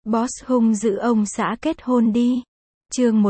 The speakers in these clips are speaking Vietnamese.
Boss hung dữ ông xã kết hôn đi. Chương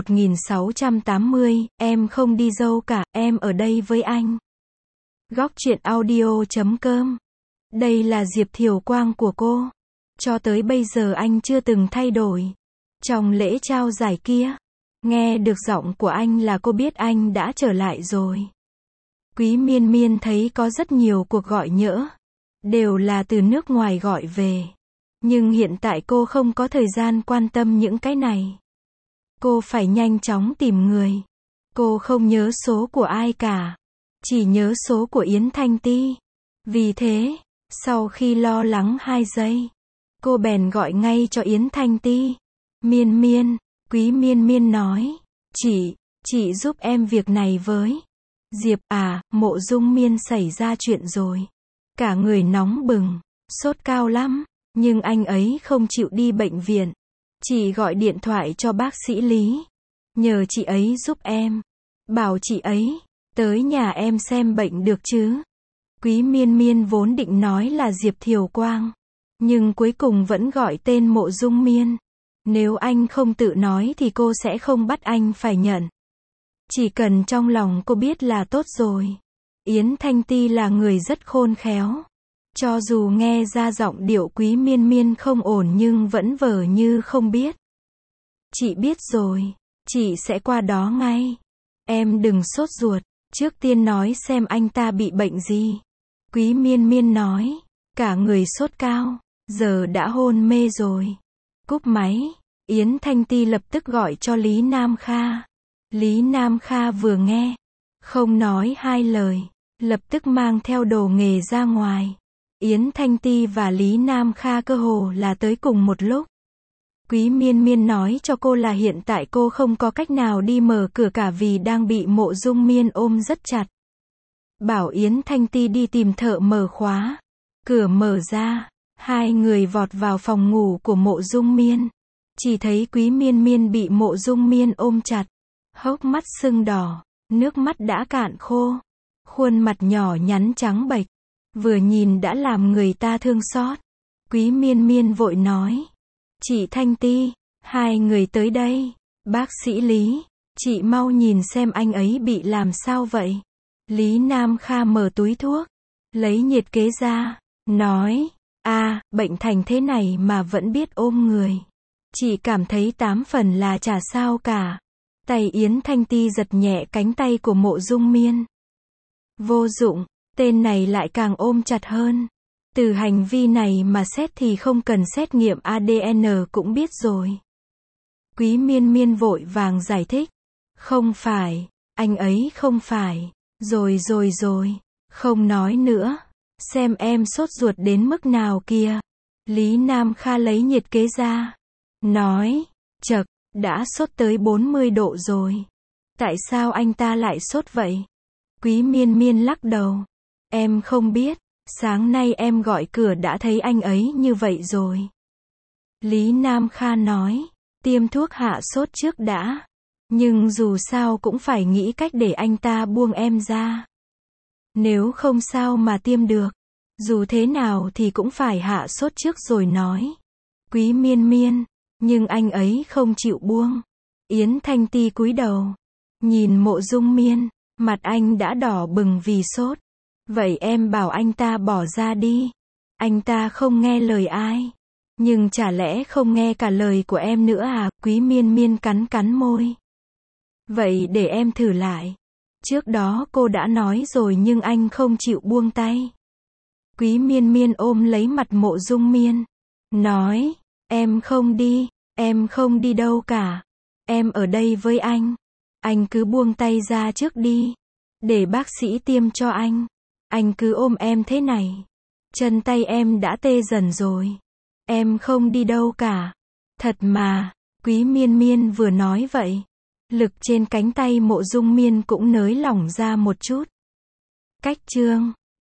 1680, em không đi dâu cả, em ở đây với anh. Góc truyện audio.com. Đây là Diệp Thiều Quang của cô. Cho tới bây giờ anh chưa từng thay đổi. Trong lễ trao giải kia, nghe được giọng của anh là cô biết anh đã trở lại rồi. Quý Miên Miên thấy có rất nhiều cuộc gọi nhỡ, đều là từ nước ngoài gọi về. Nhưng hiện tại cô không có thời gian quan tâm những cái này. Cô phải nhanh chóng tìm người. Cô không nhớ số của ai cả, chỉ nhớ số của Yến Thanh Ti. Vì thế, sau khi lo lắng 2 giây, cô bèn gọi ngay cho Yến Thanh Ti. Miên Miên, Quý Miên Miên nói, chị giúp em việc này với. Diệp à, Mộ Dung Miên xảy ra chuyện rồi. Cả người nóng bừng, sốt cao lắm, nhưng anh ấy không chịu đi bệnh viện. Chị gọi điện thoại cho bác sĩ Lý, nhờ chị ấy giúp em. Bảo chị ấy tới nhà em xem bệnh được chứ. Quý Miên Miên vốn định nói là Diệp Thiều Quang, nhưng cuối cùng vẫn gọi tên Mộ Dung Miên. Nếu anh không tự nói thì cô sẽ không bắt anh phải nhận. Chỉ cần trong lòng cô biết là tốt rồi. Yến Thanh Ti là người rất khôn khéo. Cho dù nghe ra giọng điệu Quý Miên Miên không ổn nhưng vẫn vờ như không biết. Chị biết rồi, chị sẽ qua đó ngay. Em đừng sốt ruột, trước tiên nói xem anh ta bị bệnh gì. Quý Miên Miên nói, cả người sốt cao, giờ đã hôn mê rồi. Cúp máy, Yến Thanh Ti lập tức gọi cho Lý Nam Kha. Lý Nam Kha vừa nghe, không nói 2 lời, lập tức mang theo đồ nghề ra ngoài. Yến Thanh Ti và Lý Nam Kha cơ hồ là tới cùng một lúc. Quý Miên Miên nói cho cô là hiện tại cô không có cách nào đi mở cửa cả vì đang bị Mộ Dung Miên ôm rất chặt. Bảo Yến Thanh Ti đi tìm thợ mở khóa. Cửa mở ra, 2 người vọt vào phòng ngủ của Mộ Dung Miên. Chỉ thấy Quý Miên Miên bị Mộ Dung Miên ôm chặt, hốc mắt sưng đỏ, nước mắt đã cạn khô, khuôn mặt nhỏ nhắn trắng bệch, vừa nhìn đã làm người ta thương xót. Quý Miên Miên vội nói, chị Thanh Ti, 2 người tới đây. Bác sĩ Lý, chị mau nhìn xem anh ấy bị làm sao vậy. Lý Nam Kha mở túi thuốc, lấy nhiệt kế ra, nói, bệnh thành thế này mà vẫn biết ôm người. Chị cảm thấy 8 phần là chả sao cả. Tay Yến Thanh Ti giật nhẹ cánh tay của Mộ Dung Miên. Vô dụng, tên này lại càng ôm chặt hơn. Từ hành vi này mà xét thì không cần xét nghiệm ADN cũng biết rồi. Quý Miên Miên vội vàng giải thích. Không phải, anh ấy không phải. Rồi, không nói nữa. Xem em sốt ruột đến mức nào kìa. Lý Nam Kha lấy nhiệt kế ra, nói, chậc, đã sốt tới 40 độ rồi. Tại sao anh ta lại sốt vậy? Quý Miên Miên lắc đầu. Em không biết, sáng nay em gọi cửa đã thấy anh ấy như vậy rồi. Lý Nam Kha nói, tiêm thuốc hạ sốt trước đã. Nhưng dù sao cũng phải nghĩ cách để anh ta buông em ra. Nếu không sao mà tiêm được. Dù thế nào thì cũng phải hạ sốt trước rồi nói. Quý Miên Miên, nhưng anh ấy không chịu buông. Yến Thanh Ti cúi đầu, nhìn Mộ Dung Miên, mặt anh đã đỏ bừng vì sốt. Vậy em bảo anh ta bỏ ra đi. Anh ta không nghe lời ai. Nhưng chả lẽ không nghe cả lời của em nữa à? Quý Miên Miên cắn môi. Vậy để em thử lại. Trước đó cô đã nói rồi nhưng anh không chịu buông tay. Quý Miên Miên ôm lấy mặt Mộ Dung Miên, nói, em không đi đâu cả. Em ở đây với anh. Anh cứ buông tay ra trước đi. Để bác sĩ tiêm cho anh. Anh cứ ôm em thế này. Chân tay em đã tê dần rồi. Em không đi đâu cả. Thật mà. Quý Miên Miên vừa nói vậy, lực trên cánh tay Mộ Dung Miên cũng nới lỏng ra một chút. Cách chương